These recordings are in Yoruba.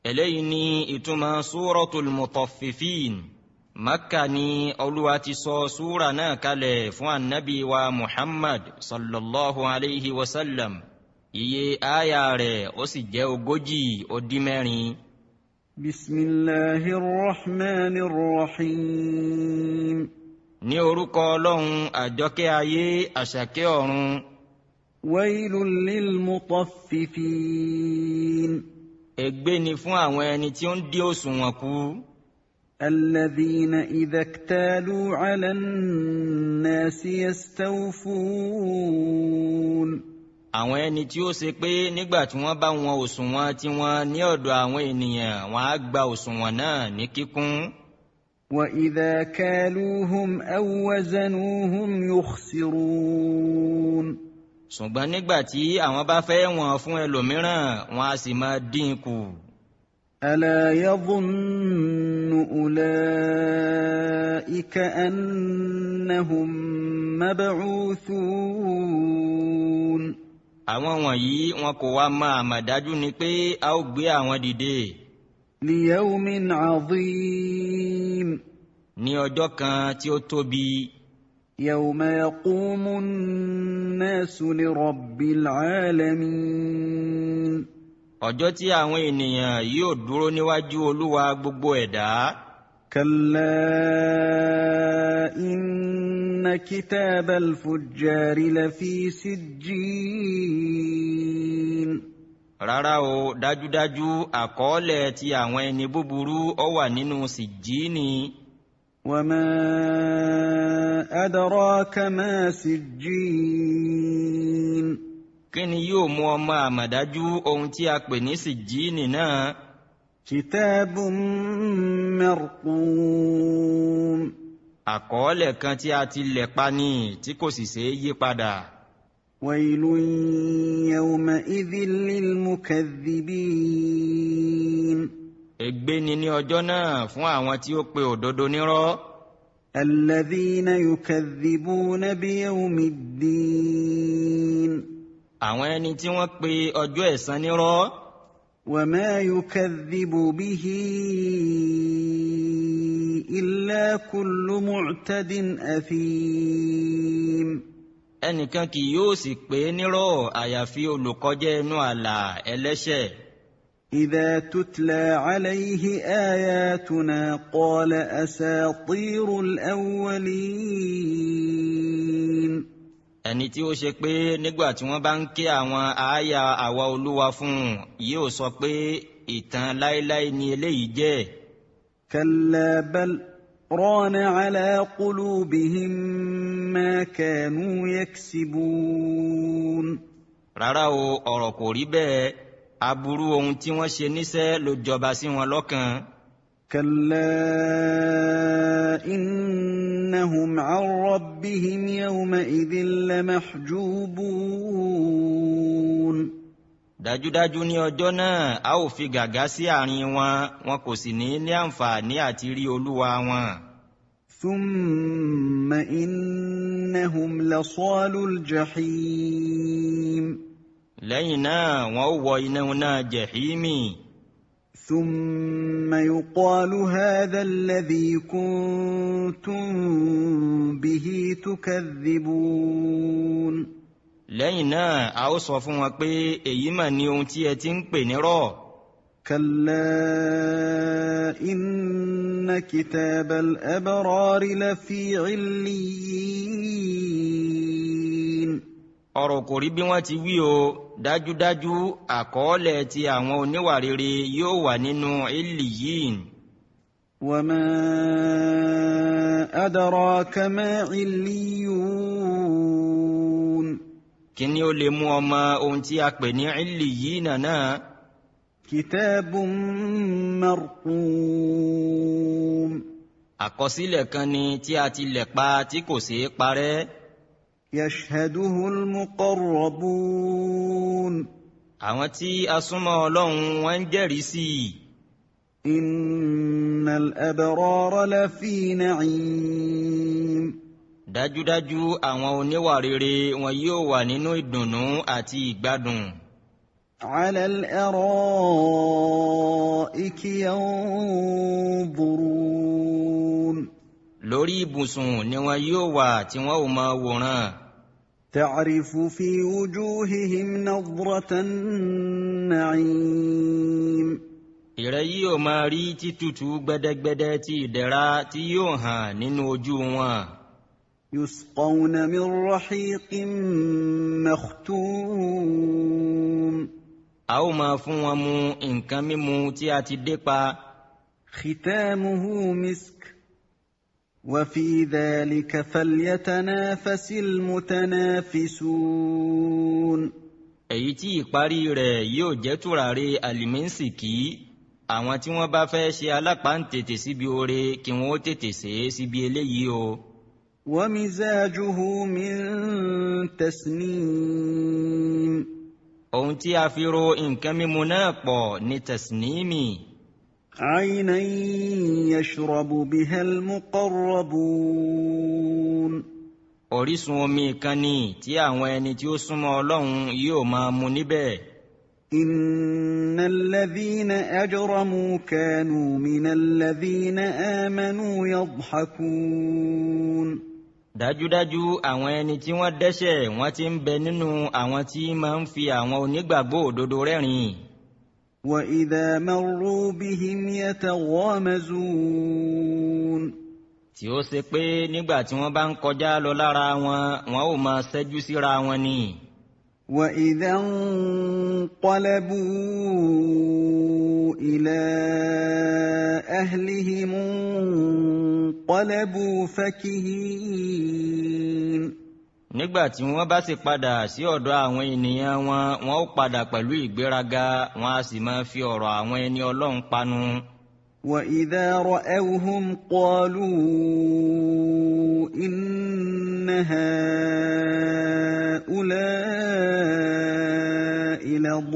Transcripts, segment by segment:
eléyìí ni ìtumọ̀ Suratul Mutaffifin. Makka ni Olúwa ti sọ súra náà kalẹ̀ fún annabi wa Muhammad sallallahu alayhi wa sallam. Iye aya rẹ̀ ó sì jẹ́ 40 Bismillahir Rahmanir Rahim. Ní orúkọ Ọlọ́run àjọkẹ́ ayé àṣàkẹ́ ọ̀run. Wailul lil mutaffifin. Ègbé ni fún àwọn ẹni tí ó ń dí òṣùwọ̀n kù. الذين إذا اكتالوا على الناس يستوفون. Àwọn ẹni tí ó ṣe pé nígbà tí wọ́n bá wọn òṣùwọ̀n tí wọ́n ní ọ̀dọ̀ àwọn ènìyàn, wọ́n á gba òṣùwọ̀n náà ní kíkún. وإذا كالوهم أو وزنوهم يخسرون. Ṣùgbọ́n nígbà tí àwọn bá fẹ́ wọ̀n fún ẹlòmíràn, wọ́n á sì máa dín kù. ألا يظن أولئك أنهم مبعوثون. Àwọn wọ̀nyí wọn kò wá máa àmọ̀dájú ni pé a ó gbé àwọn dìde. ليوم عظيم. Ní ọjọ́ kan tí ó tóbi. يوم يقوم الناس لرب العالمين. Ọjọ́ tí àwọn ènìyàn yóò dúró níwájú Olúwa gbogbo ẹ̀dá. كلا إن كتاب الفجار لفي سجين. Rárá o, dájúdájú àkọọ́lẹ̀ ti àwọn ẹni búburú ó wà nínú Sìjíìnì. وما أدراك ما سجين. Kí ni yóò mú ọ mọ̀ àmọ̀dájú ohun tí a pè ní Sìjíìnì náà? كتاب مرقوم. Àkọọ́lẹ̀ kan tí a ti lẹ̀ pa ni tí kò sì ṣeé yí padà. ويل يومئذ للمكذبين. Ègbé ni ní ọjọ́ náà fún àwọn tí ó pe òdodo nírọ́. الذين يكذبون بيوم الدين. Àwọn ẹni tí wọ́n pe ọjọ́ ẹ̀san nírọ́. وما يكذب به إلا كل معتد أثيم. Ẹnìkan kì yóò sì pè é nírọ́ àyàfi olùkọjá ẹnu ààlà ẹlẹ́ṣẹ̀. إذا تتلى عليه آياتنا قال أساطير الأولين. Ẹni tí ó ṣe pé nígbà tí wọ́n bá ń ké àwọn àáyà àwa Olúwa fún un, yóò sọ pé ìtàn láéláé ni eléyìí jẹ́. كلا بل ران على قلوبهم ما كانوا يكسبون. Rárá o, ọ̀rọ̀ kò rí bẹ́ẹ̀. Aburú ohun tí wọ́n ṣe níṣẹ́ ló jọba sí wọn lọ́kàn. كلا إنهم عن ربهم يومئذ لمحجوبون. Dájúdájú ní ọjọ́ náà a ó fi gàgá sí àárín wọn kò sì ní àǹfààní àti rí Olúwa wọn. ثم إنهم لصالو الجحيم. Lẹ́yìn náà wọ́n ó wọ iná náà Jẹ̀hímì. ثم يقال هذا الذي كنتم به تكذبون. Lẹ́yìn náà a ó sọ fún wọn pé èyí mà ní ohun tí ẹ ti ń pè nírọ́. كلا إن كتاب الأبرار لفي عليين. Ọ̀rọ̀ kò rí bí wọ́n ti wí o, dájúdájú àkọọ́lẹ̀ ti àwọn oníwà rere yóò wà nínú Illiyin. وما أدراك ما عليون. Kí ni ó lè mú ọ mọ̀ ohun tí a pè ní Illiyin náà? كتاب مرقوم. Àkọsílẹ̀ kan ni tí a ti lẹ̀ pa tí kò ṣeé parẹ́. يشهده المقربون. Àwọn tí a súnmọ́ Ọlọ́run wọ́n ń jẹ́rìí sí i. إن الأبرار لفي نعيم. Dájúdájú àwọn oníwà rere wọn yóò wà nínú ìdùnnú àti ìgbádùn. على الأرائك الارائك ينظرون lórí ibùsùn ni wọn yóò wà tí wọn ò máa wòran. تعرف في وجوههم نضرة النعيم ìrẹ yóò máa rí títútù gbẹdẹgbẹdẹ ti ìdẹ̀ra tí yóò hàn nínú ojú wọn. يسقون من رحيق مختوم a ó máa fún wọn mu nǹkan mímu tí a ti dé pa. ختامه مسك وفي ذلك فليتنافس المتنافسون èyí tí ìparí rẹ̀ yóò jẹ́ tùràrí àlìmínsìkí, àwọn tí wọ́n bá fẹ́ ṣe alápáǹtètè síbi oore kí wọ́n ó tètè ṣe é síbi eléyìí o. ومزاجه من تسنيم ohun tí a fi ro nǹkan mímu náà pọ̀ ní tẹ̀sínímì. عينا يشرب بها المقربون orísun omi kan ni tí àwọn ẹni tí ó súnmọ́ Ọlọ́run yóò máa mu níbẹ̀. إن الذين أجرموا كانوا من الذين آمنوا يضحكون dájúdájú àwọn ẹni tí wọ́n dẹ́ṣẹ̀ wọ́n ti ń bẹ nínú àwọn tí máa ń fi àwọn onígbàgbọ́ òdodo rẹ́rìn. وإذا مروا بهم يتغامزون tí ó ṣe pé nígbà tí wọ́n bá ń kọjá lọ lára wọn wọn ò máa ṣẹ́jú síra wọn ni. وإذا انقلبوا إلى أهلهم انقلبوا فكهين nígbà tí wọ́n bá sì padà sí ọ̀dọ̀ àwọn ènìyàn wọn wọn ó padà pẹ̀lú ìgbéraga, wọn a sì máa fi ọ̀rọ̀ àwọn ẹni Ọlọ́run panu. وإذا رأوهم قالوا إن هؤلاء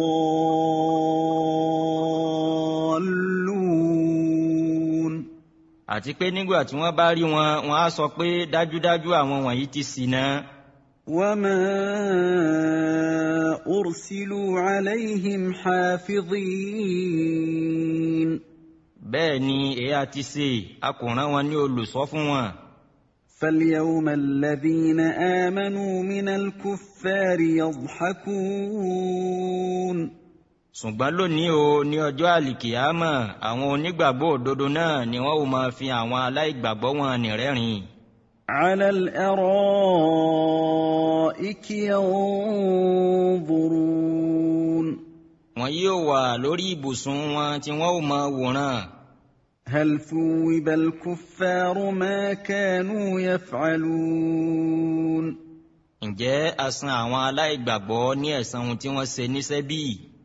لضالون àti pé nígbà tí wọ́n bá rí wọn wọn á sọ pé dájúdájú àwọn wọ̀nyí ti ṣìnà. وما أرسلوا عليهم حافظين bẹ́ẹ̀ ni èyí àti ṣe a kò rán wọn ní olùṣọ́ fún wọn. فاليوم الذين آمنوا من الكفار يضحكون ṣùgbọ́n lónìí o ní ọjọ́ àlìkìyámà àwọn onígbàgbọ́ òdodo náà ni wọ́n ó máa fi àwọn aláìgbàgbọ́ wọn nírẹ́rìn. على الأرائك ينظرون wọn yóò wà lórí ibùsùn wọn tí wọ́n ó máa wòran. هل ثوب الكفار ما كانوا يفعلون ǹjẹ́ a san àwọn aláìgbàgbọ́ ní ẹ̀san ohun tí wọ́n ṣe níṣẹ́ bí?